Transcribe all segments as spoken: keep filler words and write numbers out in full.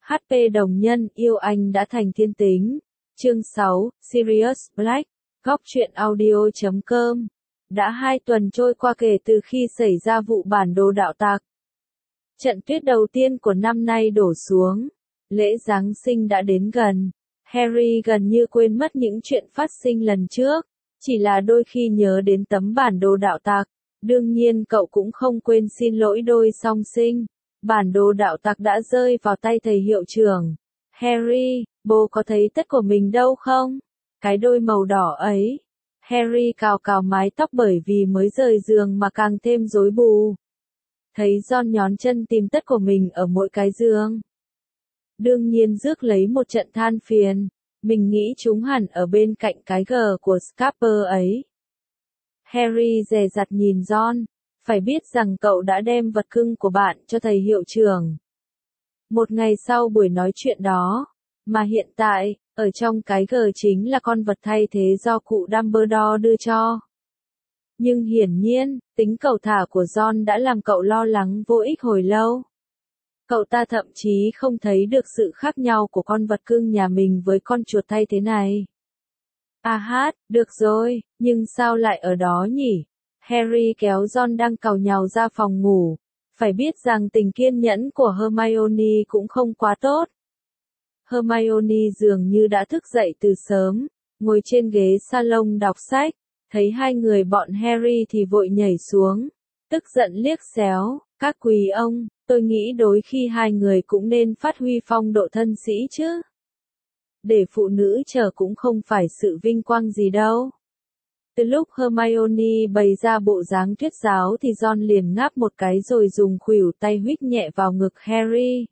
hát pê đồng nhân, yêu anh đã thành thiên tính. Chương sáu, Sirius Black, góc truyện audio chấm com. Đã hai tuần trôi qua kể từ khi xảy ra vụ bản đồ đạo tặc. Trận tuyết đầu tiên của năm nay đổ xuống. Lễ Giáng sinh đã đến gần. Harry gần như quên mất những chuyện phát sinh lần trước. Chỉ là đôi khi nhớ đến tấm bản đồ đạo tặc. Đương nhiên cậu cũng không quên xin lỗi đôi song sinh. Bản đồ đạo tặc đã rơi vào tay thầy hiệu trưởng. Harry, bố có thấy tất của mình đâu không? Cái đôi màu đỏ ấy. Harry cào cào mái tóc bởi vì mới rời giường mà càng thêm rối bù. Thấy Ron nhón chân tìm tất của mình ở mỗi cái giường. Đương nhiên rước lấy một trận than phiền. Mình nghĩ chúng hẳn ở bên cạnh cái gờ của Scarper ấy. Harry dè dặt nhìn Ron. Phải biết rằng cậu đã đem vật cưng của bạn cho thầy hiệu trưởng. Một ngày sau buổi nói chuyện đó, mà hiện tại, ở trong cái gờ chính là con vật thay thế do cụ Dumbledore đưa cho. Nhưng hiển nhiên, tính cầu thả của Ron đã làm cậu lo lắng vô ích hồi lâu. Cậu ta thậm chí không thấy được sự khác nhau của con vật cưng nhà mình với con chuột thay thế này. À hát, được rồi, nhưng sao lại ở đó nhỉ? Harry kéo Ron đang càu nhàu ra phòng ngủ. Phải biết rằng tình kiên nhẫn của Hermione cũng không quá tốt. Hermione dường như đã thức dậy từ sớm, ngồi trên ghế salon đọc sách, thấy hai người bọn Harry thì vội nhảy xuống, tức giận liếc xéo, các quý ông, tôi nghĩ đôi khi hai người cũng nên phát huy phong độ thân sĩ chứ. Để phụ nữ chờ cũng không phải sự vinh quang gì đâu. Từ lúc Hermione bày ra bộ dáng thuyết giáo thì Ron liền ngáp một cái rồi dùng khuỷu tay huých nhẹ vào ngực Harry.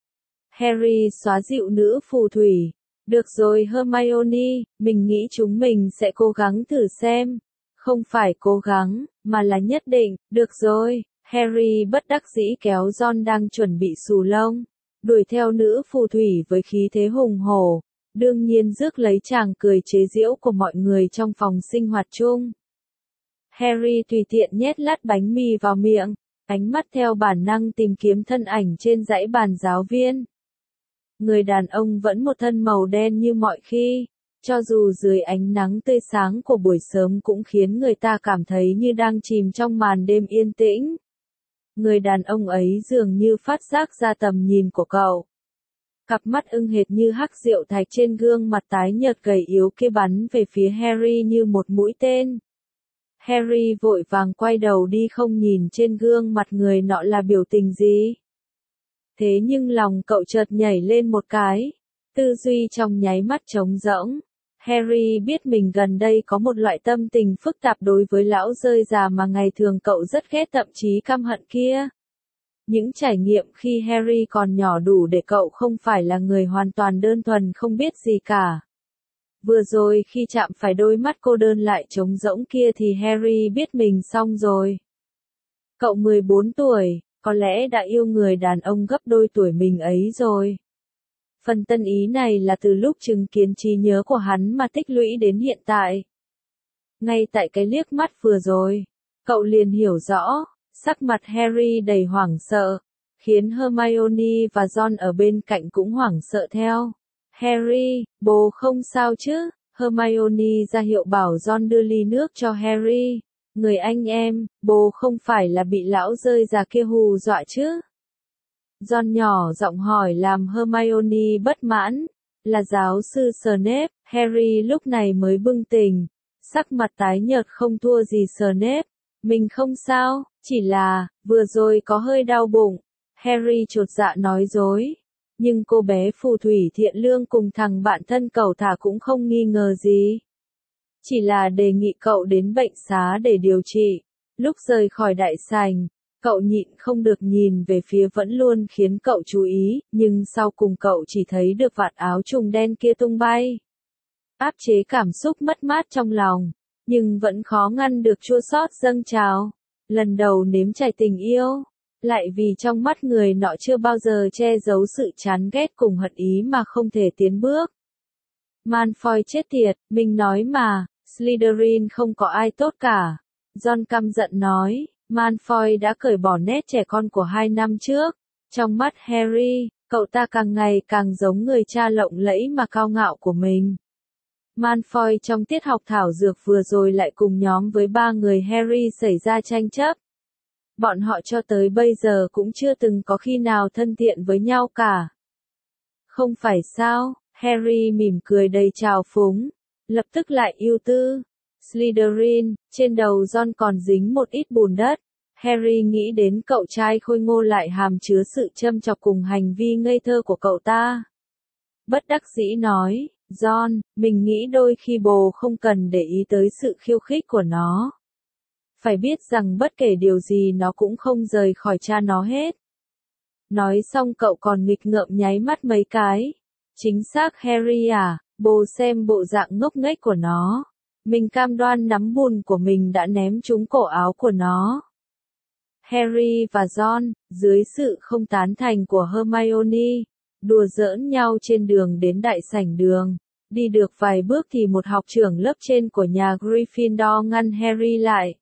Harry xóa dịu nữ phù thủy. Được rồi Hermione, mình nghĩ chúng mình sẽ cố gắng thử xem. Không phải cố gắng, mà là nhất định, được rồi. Harry bất đắc dĩ kéo Ron đang chuẩn bị xù lông, đuổi theo nữ phù thủy với khí thế hùng hổ. Đương nhiên rước lấy chàng cười chế giễu của mọi người trong phòng sinh hoạt chung. Harry tùy tiện nhét lát bánh mì vào miệng, ánh mắt theo bản năng tìm kiếm thân ảnh trên dãy bàn giáo viên. Người đàn ông vẫn một thân màu đen như mọi khi, cho dù dưới ánh nắng tươi sáng của buổi sớm cũng khiến người ta cảm thấy như đang chìm trong màn đêm yên tĩnh. Người đàn ông ấy dường như phát giác ra tầm nhìn của cậu. Cặp mắt ưng hệt như hắc rượu thạch trên gương mặt tái nhợt gầy yếu kia bắn về phía Harry như một mũi tên. Harry vội vàng quay đầu đi không nhìn trên gương mặt người nọ là biểu tình gì. Thế nhưng lòng cậu chợt nhảy lên một cái. Tư duy trong nháy mắt trống rỗng. Harry biết mình gần đây có một loại tâm tình phức tạp đối với lão rơi già mà ngày thường cậu rất ghét thậm chí căm hận kia. Những trải nghiệm khi Harry còn nhỏ đủ để cậu không phải là người hoàn toàn đơn thuần không biết gì cả. Vừa rồi khi chạm phải đôi mắt cô đơn lại trống rỗng kia thì Harry biết mình xong rồi. Cậu mười bốn tuổi, có lẽ đã yêu người đàn ông gấp đôi tuổi mình ấy rồi. Phần tân ý này là từ lúc chứng kiến trí nhớ của hắn mà tích lũy đến hiện tại. Ngay tại cái liếc mắt vừa rồi, cậu liền hiểu rõ. Sắc mặt Harry đầy hoảng sợ, khiến Hermione và Ron ở bên cạnh cũng hoảng sợ theo. Harry, bố không sao chứ? Hermione ra hiệu bảo Ron đưa ly nước cho Harry. Người anh em, bố không phải là bị lão rơi già kia hù dọa chứ? Ron nhỏ giọng hỏi làm Hermione bất mãn. Là giáo sư Snape. Harry lúc này mới bừng tỉnh, sắc mặt tái nhợt không thua gì Snape. Mình không sao, chỉ là, vừa rồi có hơi đau bụng. Harry chột dạ nói dối. Nhưng cô bé phù thủy thiện lương cùng thằng bạn thân cậu thả cũng không nghi ngờ gì. Chỉ là đề nghị cậu đến bệnh xá để điều trị. Lúc rời khỏi đại sảnh, cậu nhịn không được nhìn về phía vẫn luôn khiến cậu chú ý, nhưng sau cùng cậu chỉ thấy được vạt áo trùng đen kia tung bay. Áp chế cảm xúc mất mát trong lòng. Nhưng vẫn khó ngăn được chua xót dâng trào. Lần đầu nếm trải tình yêu, lại vì trong mắt người nọ chưa bao giờ che giấu sự chán ghét cùng hận ý mà không thể tiến bước. Malfoy chết tiệt, mình nói mà, Slytherin không có ai tốt cả. Ron căm giận nói, Malfoy đã cởi bỏ nét trẻ con của hai năm trước. Trong mắt Harry, Cậu ta càng ngày càng giống người cha lộng lẫy mà cao ngạo của mình. Malfoy trong tiết học thảo dược vừa rồi lại cùng nhóm với ba người Harry xảy ra tranh chấp. Bọn họ cho tới bây giờ cũng chưa từng có khi nào thân thiện với nhau cả. Không phải sao? Harry mỉm cười đầy trào phúng, lập tức lại ưu tư. Slytherin, trên đầu Ron còn dính một ít bùn đất. Harry nghĩ đến cậu trai khôi ngô lại hàm chứa sự châm chọc cùng hành vi ngây thơ của cậu ta. Bất đắc dĩ nói, Ron, mình nghĩ đôi khi bồ không cần để ý tới sự khiêu khích của nó. Phải biết rằng bất kể điều gì nó cũng không rời khỏi cha nó hết. Nói xong cậu còn nghịch ngợm nháy mắt mấy cái. Chính xác Harry à, bồ xem bộ dạng ngốc nghếch của nó. Mình cam đoan nắm bùn của mình đã ném trúng cổ áo của nó. Harry và Ron, dưới sự không tán thành của Hermione, đùa giỡn nhau trên đường đến đại sảnh đường. Đi được vài bước thì một học trưởng lớp trên của nhà Gryffindor ngăn Harry lại.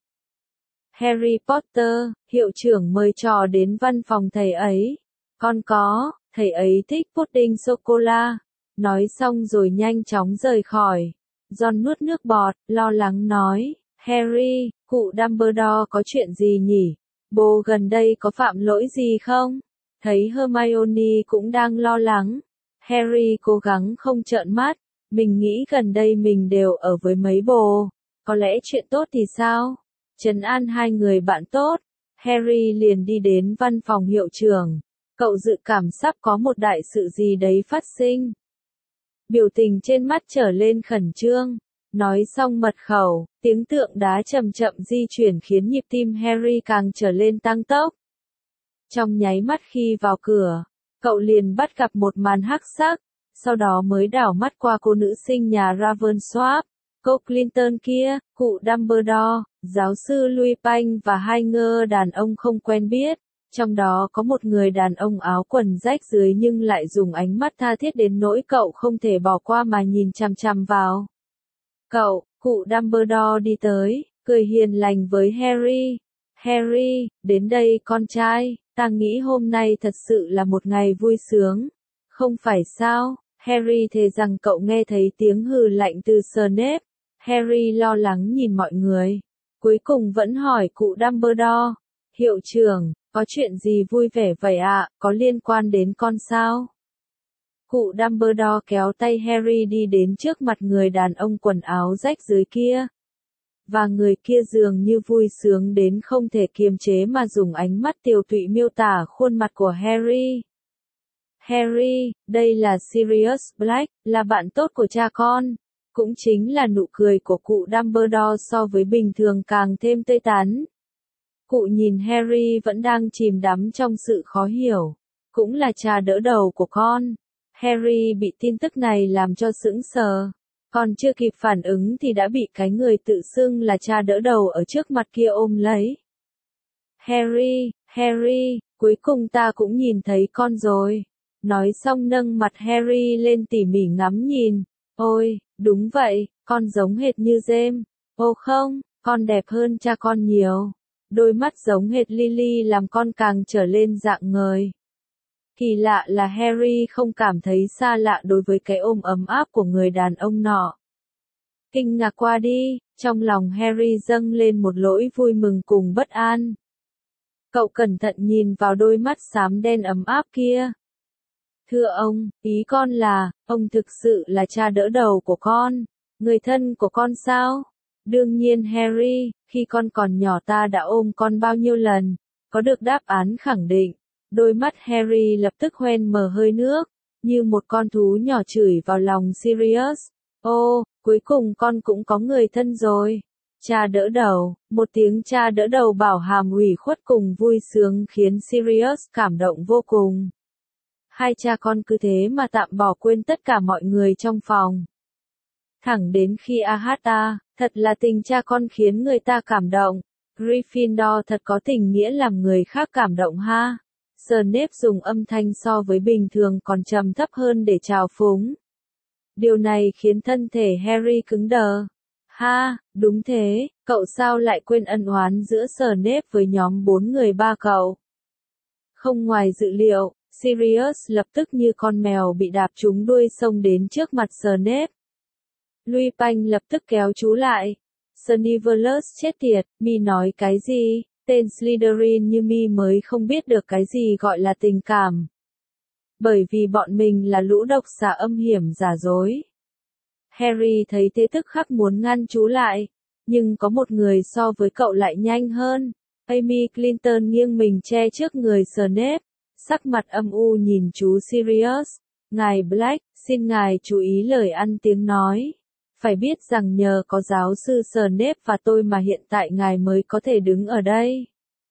Harry Potter, hiệu trưởng mời trò đến văn phòng thầy ấy. Con có, thầy ấy thích pudding sô-cô-la. Nói xong rồi nhanh chóng rời khỏi. Ron nuốt nước bọt, lo lắng nói, Harry, cụ Dumbledore có chuyện gì nhỉ? Bố gần đây có phạm lỗi gì không? Thấy Hermione cũng đang lo lắng. Harry cố gắng không trợn mắt. Mình nghĩ gần đây mình đều ở với mấy bồ. Có lẽ chuyện tốt thì sao? Trấn an hai người bạn tốt. Harry liền đi đến văn phòng hiệu trưởng. Cậu dự cảm sắp có một đại sự gì đấy phát sinh. Biểu tình trên mắt trở lên khẩn trương. Nói xong mật khẩu, tiếng tượng đá chậm chậm di chuyển khiến nhịp tim Harry càng trở lên tăng tốc. Trong nháy mắt khi vào cửa, cậu liền bắt gặp một màn hắc sắc, sau đó mới đảo mắt qua cô nữ sinh nhà Ravensworth, cô Clinton kia, cụ Dumbledore, giáo sư Louis Panh và hai ngơ đàn ông không quen biết. Trong đó có một người đàn ông áo quần rách dưới nhưng lại dùng ánh mắt tha thiết đến nỗi cậu không thể bỏ qua mà nhìn chằm chằm vào. Cậu, cụ Dumbledore đi tới, cười hiền lành với Harry. Harry, đến đây con trai, ta nghĩ hôm nay thật sự là một ngày vui sướng. Không phải sao? Harry thề rằng cậu nghe thấy tiếng hừ lạnh từ Snape. Harry lo lắng nhìn mọi người. Cuối cùng vẫn hỏi cụ Dumbledore. Hiệu trưởng, có chuyện gì vui vẻ vậy ạ, à? Có liên quan đến con sao? Cụ Dumbledore kéo tay Harry đi đến trước mặt người đàn ông quần áo rách dưới kia. Và người kia dường như vui sướng đến không thể kiềm chế mà dùng ánh mắt tiều tụy miêu tả khuôn mặt của Harry. Harry, đây là Sirius Black, là bạn tốt của cha con. Cũng chính là nụ cười của cụ Dumbledore so với bình thường càng thêm tươi tắn. Cụ nhìn Harry vẫn đang chìm đắm trong sự khó hiểu. Cũng là cha đỡ đầu của con. Harry bị tin tức này làm cho sững sờ. Còn chưa kịp phản ứng thì đã bị cái người tự xưng là cha đỡ đầu ở trước mặt kia ôm lấy. Harry, Harry, cuối cùng ta cũng nhìn thấy con rồi. Nói xong nâng mặt Harry lên tỉ mỉ ngắm nhìn. Ôi, đúng vậy, con giống hệt như James. Ô không, con đẹp hơn cha con nhiều. Đôi mắt giống hệt Lily làm con càng trở lên rạng ngời. Kỳ lạ là Harry không cảm thấy xa lạ đối với cái ôm ấm áp của người đàn ông nọ. Kinh ngạc qua đi, trong lòng Harry dâng lên một nỗi vui mừng cùng bất an. Cậu cẩn thận nhìn vào đôi mắt xám đen ấm áp kia. Thưa ông, ý con là, ông thực sự là cha đỡ đầu của con, người thân của con sao? Đương nhiên Harry, khi con còn nhỏ ta đã ôm con bao nhiêu lần, có được đáp án khẳng định. Đôi mắt Harry lập tức hoen mờ hơi nước, như một con thú nhỏ chửi vào lòng Sirius. Ô, cuối cùng con cũng có người thân rồi. Cha đỡ đầu, một tiếng cha đỡ đầu bảo hàm ủy khuất cùng vui sướng khiến Sirius cảm động vô cùng. Hai cha con cứ thế mà tạm bỏ quên tất cả mọi người trong phòng. Thẳng đến khi Ahata, thật là tình cha con khiến người ta cảm động. Gryffindor thật có tình nghĩa làm người khác cảm động ha. Snape dùng âm thanh so với bình thường còn trầm thấp hơn để chào phúng. Điều này khiến thân thể Harry cứng đờ. Ha, đúng thế, cậu sao lại quên ân oán giữa Snape với nhóm bốn người ba cậu? Không ngoài dự liệu, Sirius lập tức như con mèo bị đạp trúng đuôi xông đến trước mặt Snape. Lupin lập tức kéo chú lại. Snivellus chết tiệt, mi nói cái gì? Tên Slytherin như mi mới không biết được cái gì gọi là tình cảm. Bởi vì bọn mình là lũ độc xà âm hiểm giả dối. Harry thấy thế tức khắc muốn ngăn chú lại. Nhưng có một người so với cậu lại nhanh hơn. Amy Clinton nghiêng mình che trước người Snape. Sắc mặt âm u nhìn chú Sirius. Ngài Black, xin ngài chú ý lời ăn tiếng nói. Phải biết rằng nhờ có giáo sư Snape và tôi mà hiện tại ngài mới có thể đứng ở đây.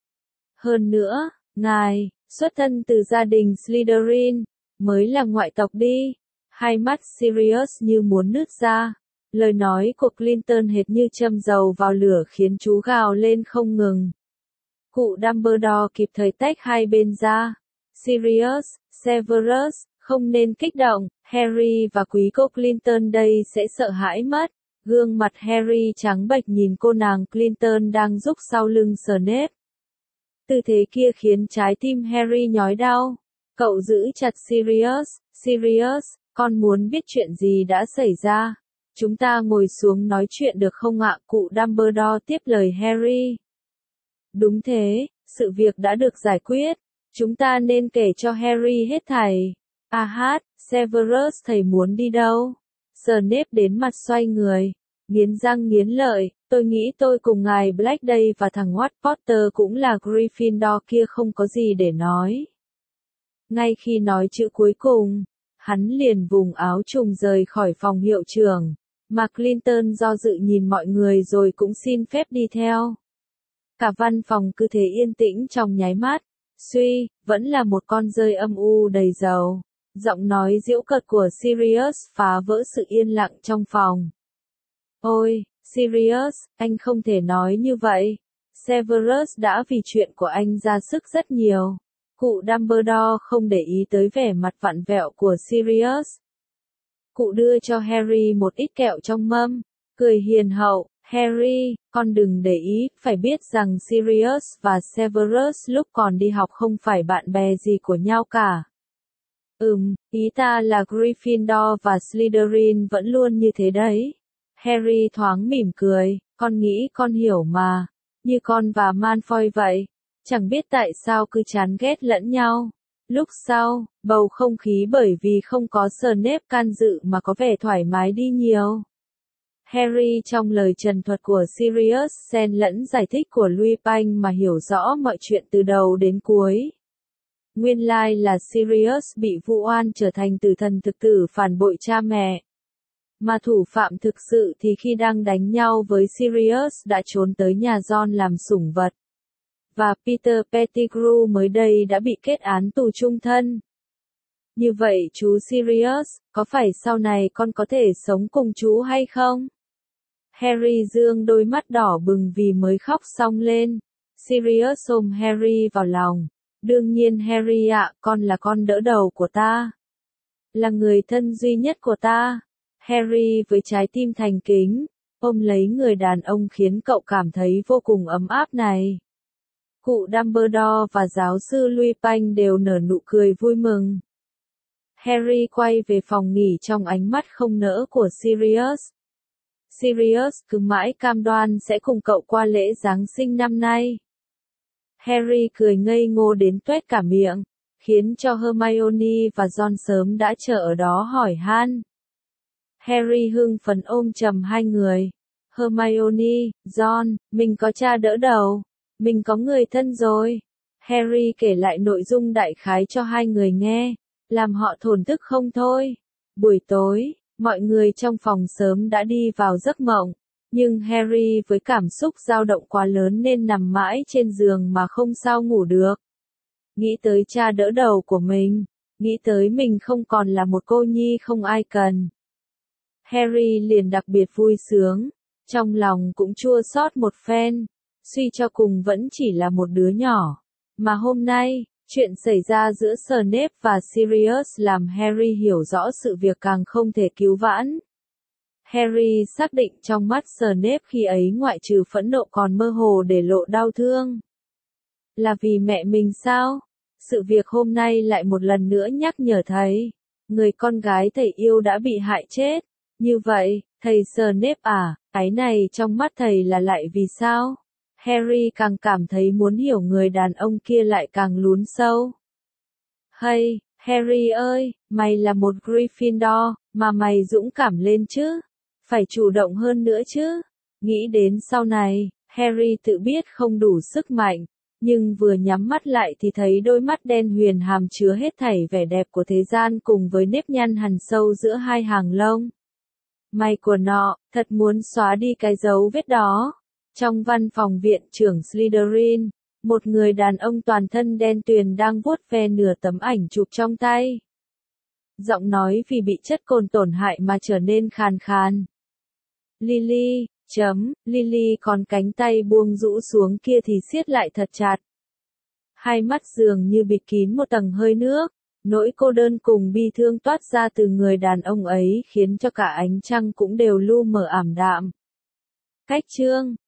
Hơn nữa, ngài, xuất thân từ gia đình Slytherin, mới là ngoại tộc đi. Hai mắt Sirius như muốn nứt ra. Lời nói của Clinton hệt như châm dầu vào lửa khiến chú gào lên không ngừng. Cụ Dumbledore kịp thời tách hai bên ra. Sirius, Severus, không nên kích động, Harry và quý cô Clinton đây sẽ sợ hãi mất. Gương mặt Harry trắng bệch nhìn cô nàng Clinton đang giúp sau lưng Snape. Tư thế kia khiến trái tim Harry nhói đau. Cậu giữ chặt Sirius, Sirius, con muốn biết chuyện gì đã xảy ra. Chúng ta ngồi xuống nói chuyện được không ạ? Cụ Dumbledore tiếp lời Harry. Đúng thế, sự việc đã được giải quyết. Chúng ta nên kể cho Harry hết thảy. À hát, Severus thầy muốn đi đâu? Snape đến mặt xoay người, nghiến răng nghiến lợi, tôi nghĩ tôi cùng ngài Black đây và thằng Watch Potter cũng là Gryffindor kia không có gì để nói. Ngay khi nói chữ cuối cùng, hắn liền vùng áo trùng rời khỏi phòng hiệu trưởng, mà Clinton do dự nhìn mọi người rồi cũng xin phép đi theo. Cả văn phòng cứ thế yên tĩnh trong nháy mắt, suy, vẫn là một con dơi âm u đầy dầu. Giọng nói giễu cợt của Sirius phá vỡ sự yên lặng trong phòng. Ôi, Sirius, anh không thể nói như vậy. Severus đã vì chuyện của anh ra sức rất nhiều. Cụ Dumbledore không để ý tới vẻ mặt vặn vẹo của Sirius. Cụ đưa cho Harry một ít kẹo trong mâm, cười hiền hậu. Harry, con đừng để ý, phải biết rằng Sirius và Severus lúc còn đi học không phải bạn bè gì của nhau cả. Ừm, ý ta là Gryffindor và Slytherin vẫn luôn như thế đấy. Harry thoáng mỉm cười, con nghĩ con hiểu mà, như con và Malfoy vậy, chẳng biết tại sao cứ chán ghét lẫn nhau. Lúc sau, bầu không khí bởi vì không có Snape can dự mà có vẻ thoải mái đi nhiều. Harry trong lời trần thuật của Sirius xen lẫn giải thích của Lupin mà hiểu rõ mọi chuyện từ đầu đến cuối. Nguyên lai là Sirius bị vu oan trở thành tử thần thực tử phản bội cha mẹ. Mà thủ phạm thực sự thì khi đang đánh nhau với Sirius đã trốn tới nhà Ron làm sủng vật. Và Peter Pettigrew mới đây đã bị kết án tù chung thân. Như vậy chú Sirius, có phải sau này con có thể sống cùng chú hay không? Harry dương đôi mắt đỏ bừng vì mới khóc xong lên. Sirius ôm Harry vào lòng. Đương nhiên Harry ạ, con là con đỡ đầu của ta. Là người thân duy nhất của ta. Harry với trái tim thành kính, ôm lấy người đàn ông khiến cậu cảm thấy vô cùng ấm áp này. Cụ Dumbledore và giáo sư Lupin đều nở nụ cười vui mừng. Harry quay về phòng nghỉ trong ánh mắt không nỡ của Sirius. Sirius cứ mãi cam đoan sẽ cùng cậu qua lễ Giáng sinh năm nay. Harry cười ngây ngô đến toét cả miệng, khiến cho Hermione và Ron sớm đã chờ ở đó hỏi han. Harry hưng phấn ôm chầm hai người. Hermione, Ron, mình có cha đỡ đầu, mình có người thân rồi. Harry kể lại nội dung đại khái cho hai người nghe, làm họ thổn thức không thôi. Buổi tối, mọi người trong phòng sớm đã đi vào giấc mộng, nhưng Harry với cảm xúc dao động quá lớn nên nằm mãi trên giường mà không sao ngủ được. Nghĩ tới cha đỡ đầu của mình, nghĩ tới mình không còn là một cô nhi không ai cần. Harry liền đặc biệt vui sướng, trong lòng cũng chua xót một phen, suy cho cùng vẫn chỉ là một đứa nhỏ. Mà hôm nay, chuyện xảy ra giữa Snape và Sirius làm Harry hiểu rõ sự việc càng không thể cứu vãn. Harry xác định trong mắt Snape khi ấy ngoại trừ phẫn nộ còn mơ hồ để lộ đau thương. Là vì mẹ mình sao? sự việc hôm nay lại một lần nữa nhắc nhở thầy, người con gái thầy yêu đã bị hại chết. Như vậy, thầy Snape à, cái này trong mắt thầy là lại vì sao? Harry càng cảm thấy muốn hiểu người đàn ông kia lại càng lún sâu. Hay, Harry ơi, mày là một Gryffindor, mà mày dũng cảm lên chứ. Phải chủ động hơn nữa chứ. Nghĩ đến sau này, Harry tự biết không đủ sức mạnh, nhưng vừa nhắm mắt lại thì thấy đôi mắt đen huyền hàm chứa hết thảy vẻ đẹp của thế gian cùng với nếp nhăn hằn sâu giữa hai hàng lông. May của nọ, thật muốn xóa đi cái dấu vết đó. Trong văn phòng viện trưởng Slytherin, một người đàn ông toàn thân đen tuyền đang vuốt ve nửa tấm ảnh chụp trong tay. Giọng nói vì bị chất cồn tổn hại mà trở nên khàn khàn. Lily, chấm, Lily còn cánh tay buông rũ xuống kia thì siết lại thật chặt. Hai mắt dường như bịt kín một tầng hơi nước, nỗi cô đơn cùng bi thương toát ra từ người đàn ông ấy khiến cho cả ánh trăng cũng đều lu mờ ảm đạm. Cách chương